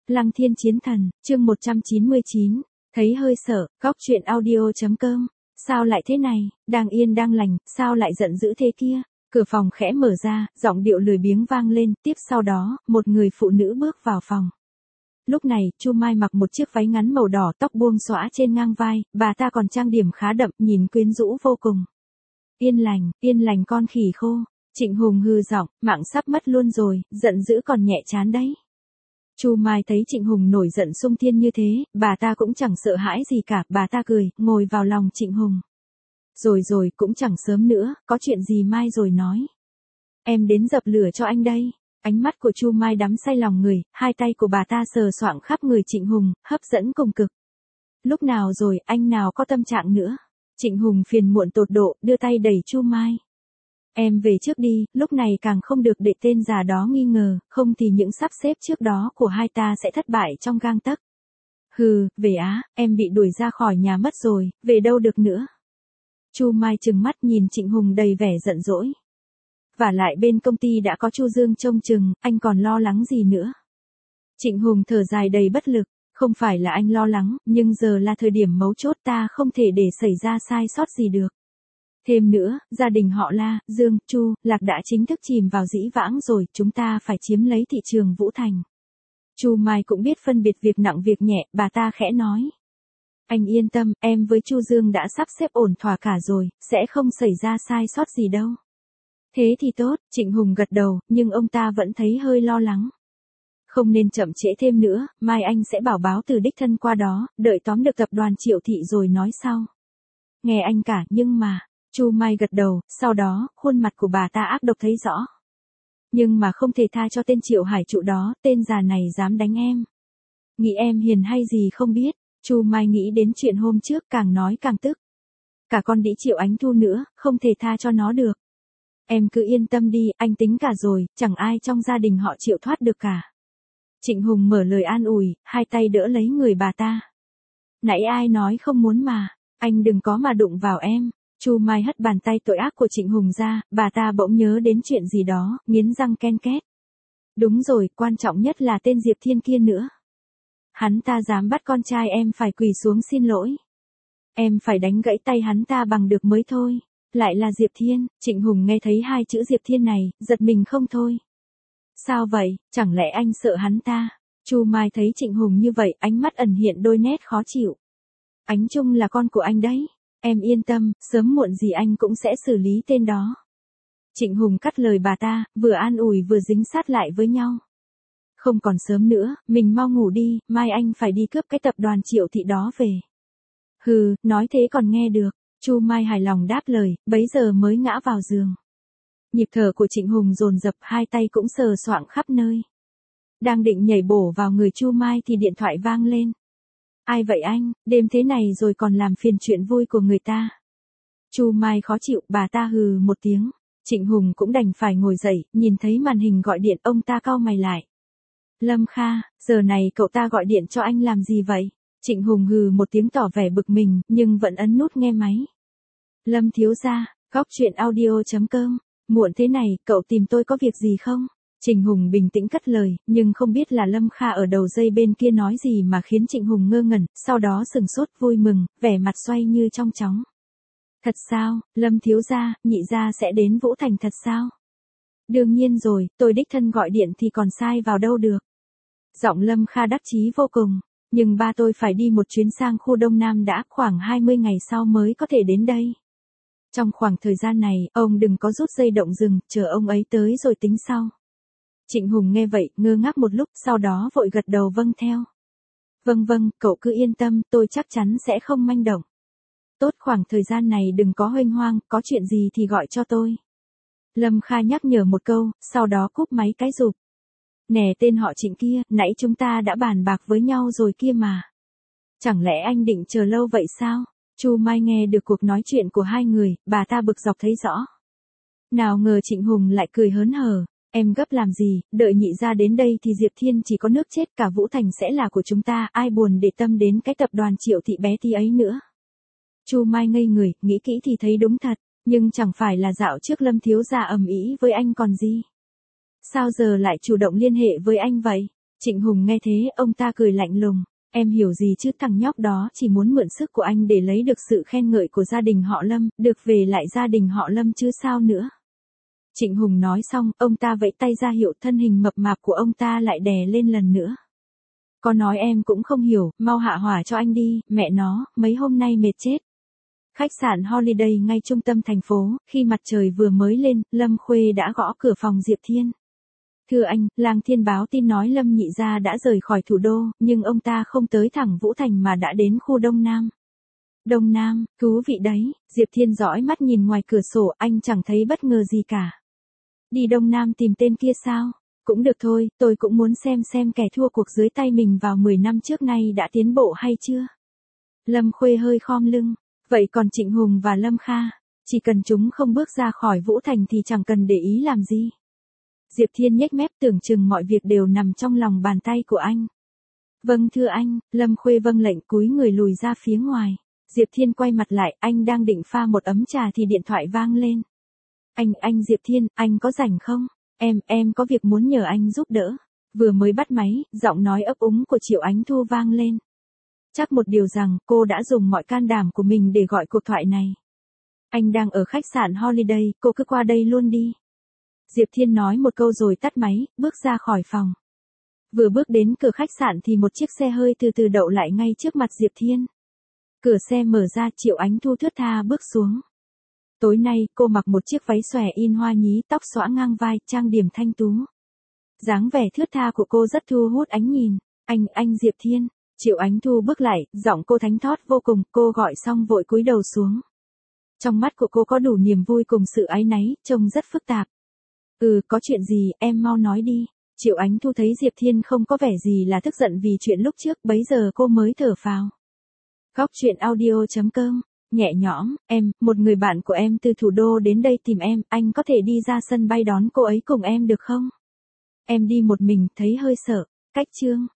Lăng Thiên Chiến Thần, chương 199, thấy hơi sợ, góc truyện audio.com, sao lại thế này, đang yên đang lành, sao lại giận dữ thế kia, cửa phòng khẽ mở ra, giọng điệu lười biếng vang lên, tiếp sau đó, một người phụ nữ bước vào phòng. Lúc này, Chu Mai mặc một chiếc váy ngắn màu đỏ, tóc buông xõa trên ngang vai, bà ta còn trang điểm khá đậm, nhìn quyến rũ vô cùng. Yên lành con khỉ khô, Trịnh Hùng hừ giọng, mạng sắp mất luôn rồi, giận dữ còn nhẹ chán đấy. Chu Mai thấy Trịnh Hùng nổi giận xung thiên như thế, bà ta cũng chẳng sợ hãi gì cả, bà ta cười, ngồi vào lòng Trịnh Hùng. Rồi, cũng chẳng sớm nữa, có chuyện gì mai rồi nói. Em đến dập lửa cho anh đây. Ánh mắt của Chu Mai đắm say lòng người, hai tay của bà ta sờ soạng khắp người Trịnh Hùng, hấp dẫn cùng cực. Lúc nào rồi, anh nào có tâm trạng nữa. Trịnh Hùng phiền muộn tột độ, đưa tay đẩy Chu Mai. Em về trước đi, lúc này càng không được để tên già đó nghi ngờ, không thì những sắp xếp trước đó của hai ta sẽ thất bại trong gang tấc. Hừ, về á, em bị đuổi ra khỏi nhà mất rồi, về đâu được nữa. Chu Mai trừng mắt nhìn Trịnh Hùng đầy vẻ giận dỗi. Và lại bên công ty đã có Chu Dương trông chừng, anh còn lo lắng gì nữa. Trịnh Hùng thở dài đầy bất lực, không phải là anh lo lắng, nhưng giờ là thời điểm mấu chốt, ta không thể để xảy ra sai sót gì được. Thêm nữa, gia đình họ La, Dương, Chu, Lạc đã chính thức chìm vào dĩ vãng rồi, chúng ta phải chiếm lấy thị trường Vũ Thành. Chu Mai cũng biết phân biệt việc nặng việc nhẹ, bà ta khẽ nói. Anh yên tâm, em với Chu Dương đã sắp xếp ổn thỏa cả rồi, sẽ không xảy ra sai sót gì đâu. Thế thì tốt, Trịnh Hùng gật đầu, nhưng ông ta vẫn thấy hơi lo lắng. Không nên chậm trễ thêm nữa, mai anh sẽ bảo báo từ đích thân qua đó, đợi tóm được tập đoàn Triệu Thị rồi nói sau. Nghe anh cả, nhưng mà, Chu Mai gật đầu, sau đó, khuôn mặt của bà ta ác độc thấy rõ. Nhưng mà không thể tha cho tên Triệu Hải trụ đó, tên già này dám đánh em. Nghĩ em hiền hay gì không biết, Chu Mai nghĩ đến chuyện hôm trước càng nói càng tức. Cả con đĩ Triệu Ánh Thu nữa, không thể tha cho nó được. Em cứ yên tâm đi, anh tính cả rồi, chẳng ai trong gia đình họ Triệu thoát được cả. Trịnh Hùng mở lời an ủi, hai tay đỡ lấy người bà ta. Nãy ai nói không muốn mà, anh đừng có mà đụng vào em. Chu Mai hất bàn tay tội ác của Trịnh Hùng ra, bà ta bỗng nhớ đến chuyện gì đó, nghiến răng ken két. Đúng rồi, quan trọng nhất là tên Diệp Thiên kia nữa. Hắn ta dám bắt con trai em phải quỳ xuống xin lỗi. Em phải đánh gãy tay hắn ta bằng được mới thôi. Lại là Diệp Thiên, Trịnh Hùng nghe thấy hai chữ Diệp Thiên này, giật mình không thôi. Sao vậy, chẳng lẽ anh sợ hắn ta? Chu Mai thấy Trịnh Hùng như vậy, ánh mắt ẩn hiện đôi nét khó chịu. Ánh Trung là con của anh đấy. Em yên tâm, sớm muộn gì anh cũng sẽ xử lý tên đó. Trịnh Hùng cắt lời bà ta, vừa an ủi vừa dính sát lại với nhau. Không còn sớm nữa, mình mau ngủ đi, mai anh phải đi cướp cái tập đoàn Triệu Thị đó về. Hừ, nói thế còn nghe được. Chu Mai hài lòng đáp lời, bấy giờ mới ngã vào giường. Nhịp thở của Trịnh Hùng dồn dập, hai tay cũng sờ soạng khắp nơi. Đang định nhảy bổ vào người Chu Mai thì điện thoại vang lên. Ai vậy anh, đêm thế này rồi còn làm phiền chuyện vui của người ta. Chu Mai khó chịu, bà ta hừ một tiếng. Trịnh Hùng cũng đành phải ngồi dậy, nhìn thấy màn hình gọi điện, ông ta cau mày lại. Lâm Kha, giờ này cậu ta gọi điện cho anh làm gì vậy? Trịnh Hùng hừ một tiếng tỏ vẻ bực mình, nhưng vẫn ấn nút nghe máy. Lâm thiếu gia, góc truyện audio.com, muộn thế này, cậu tìm tôi có việc gì không? Trịnh Hùng bình tĩnh cất lời, nhưng không biết là Lâm Kha ở đầu dây bên kia nói gì mà khiến Trịnh Hùng ngơ ngẩn, sau đó sừng sốt vui mừng, vẻ mặt xoay như trong chóng. Thật sao, Lâm thiếu gia, nhị gia sẽ đến Vũ Thành thật sao? Đương nhiên rồi, tôi đích thân gọi điện thì còn sai vào đâu được. Giọng Lâm Kha đắc chí vô cùng. Nhưng ba tôi phải đi một chuyến sang khu Đông Nam đã, khoảng 20 ngày sau mới có thể đến đây. Trong khoảng thời gian này, ông đừng có rút dây động rừng, chờ ông ấy tới rồi tính sau. Trịnh Hùng nghe vậy, ngơ ngác một lúc, sau đó vội gật đầu vâng theo. Vâng, cậu cứ yên tâm, tôi chắc chắn sẽ không manh động. Tốt, khoảng thời gian này đừng có huênh hoang, có chuyện gì thì gọi cho tôi. Lâm Kha nhắc nhở một câu, sau đó cúp máy cái rụp. Nè tên họ Trịnh kia, nãy chúng ta đã bàn bạc với nhau rồi kia mà. Chẳng lẽ anh định chờ lâu vậy sao? Chu Mai nghe được cuộc nói chuyện của hai người, bà ta bực dọc thấy rõ. Nào ngờ Trịnh Hùng lại cười hớn hở. Em gấp làm gì, đợi nhị gia đến đây thì Diệp Thiên chỉ có nước chết, cả Vũ Thành sẽ là của chúng ta, ai buồn để tâm đến cái tập đoàn Triệu Thị bé tí ấy nữa. Chu Mai ngây người, nghĩ kỹ thì thấy đúng thật, nhưng chẳng phải là dạo trước Lâm thiếu gia ầm ĩ với anh còn gì. Sao giờ lại chủ động liên hệ với anh vậy? Trịnh Hùng nghe thế, ông ta cười lạnh lùng. Em hiểu gì chứ, thằng nhóc đó chỉ muốn mượn sức của anh để lấy được sự khen ngợi của gia đình họ Lâm, được về lại gia đình họ Lâm chứ sao nữa. Trịnh Hùng nói xong, ông ta vẫy tay ra hiệu, thân hình mập mạp của ông ta lại đè lên lần nữa. Có nói em cũng không hiểu, mau hạ hỏa cho anh đi, mẹ nó, mấy hôm nay mệt chết. Khách sạn Holiday ngay trung tâm thành phố, khi mặt trời vừa mới lên, Lâm Khuê đã gõ cửa phòng Diệp Thiên. Thưa anh, Lang Thiên báo tin nói Lâm nhị gia đã rời khỏi thủ đô, nhưng ông ta không tới thẳng Vũ Thành mà đã đến khu Đông Nam. Đông Nam, thú vị đấy, Diệp Thiên dõi mắt nhìn ngoài cửa sổ, anh chẳng thấy bất ngờ gì cả. Đi Đông Nam tìm tên kia sao? Cũng được thôi, tôi cũng muốn xem kẻ thua cuộc dưới tay mình vào 10 năm trước nay đã tiến bộ hay chưa. Lâm Khuê hơi khom lưng, vậy còn Trịnh Hùng và Lâm Kha, chỉ cần chúng không bước ra khỏi Vũ Thành thì chẳng cần để ý làm gì. Diệp Thiên nhếch mép, tưởng chừng mọi việc đều nằm trong lòng bàn tay của anh. Vâng thưa anh, Lâm Khuê vâng lệnh cúi người lùi ra phía ngoài. Diệp Thiên quay mặt lại, anh đang định pha một ấm trà thì điện thoại vang lên. Anh Diệp Thiên, anh có rảnh không? Em có việc muốn nhờ anh giúp đỡ. Vừa mới bắt máy, giọng nói ấp úng của Triệu Ánh Thu vang lên. Chắc một điều rằng, cô đã dùng mọi can đảm của mình để gọi cuộc thoại này. Anh đang ở khách sạn Holiday, cô cứ qua đây luôn đi. Diệp Thiên nói một câu rồi tắt máy, bước ra khỏi phòng. Vừa bước đến cửa khách sạn thì một chiếc xe hơi từ từ đậu lại ngay trước mặt Diệp Thiên. Cửa xe mở ra, Triệu Ánh Thu thướt tha bước xuống. Tối nay, cô mặc một chiếc váy xòe in hoa nhí, tóc xõa ngang vai, trang điểm thanh tú. Dáng vẻ thướt tha của cô rất thu hút ánh nhìn. Anh Diệp Thiên. Triệu Ánh Thu bước lại, giọng cô thánh thót vô cùng, cô gọi xong vội cúi đầu xuống. Trong mắt của cô có đủ niềm vui cùng sự áy náy, trông rất phức tạp. Có chuyện gì, em mau nói đi. Triệu Ánh Thu thấy Diệp Thiên không có vẻ gì là tức giận vì chuyện lúc trước, bấy giờ cô mới thở phào. Góc truyện audio.com, nhẹ nhõm, một người bạn của em từ thủ đô đến đây tìm em, anh có thể đi ra sân bay đón cô ấy cùng em được không? Em đi một mình, thấy hơi sợ. Cách chương.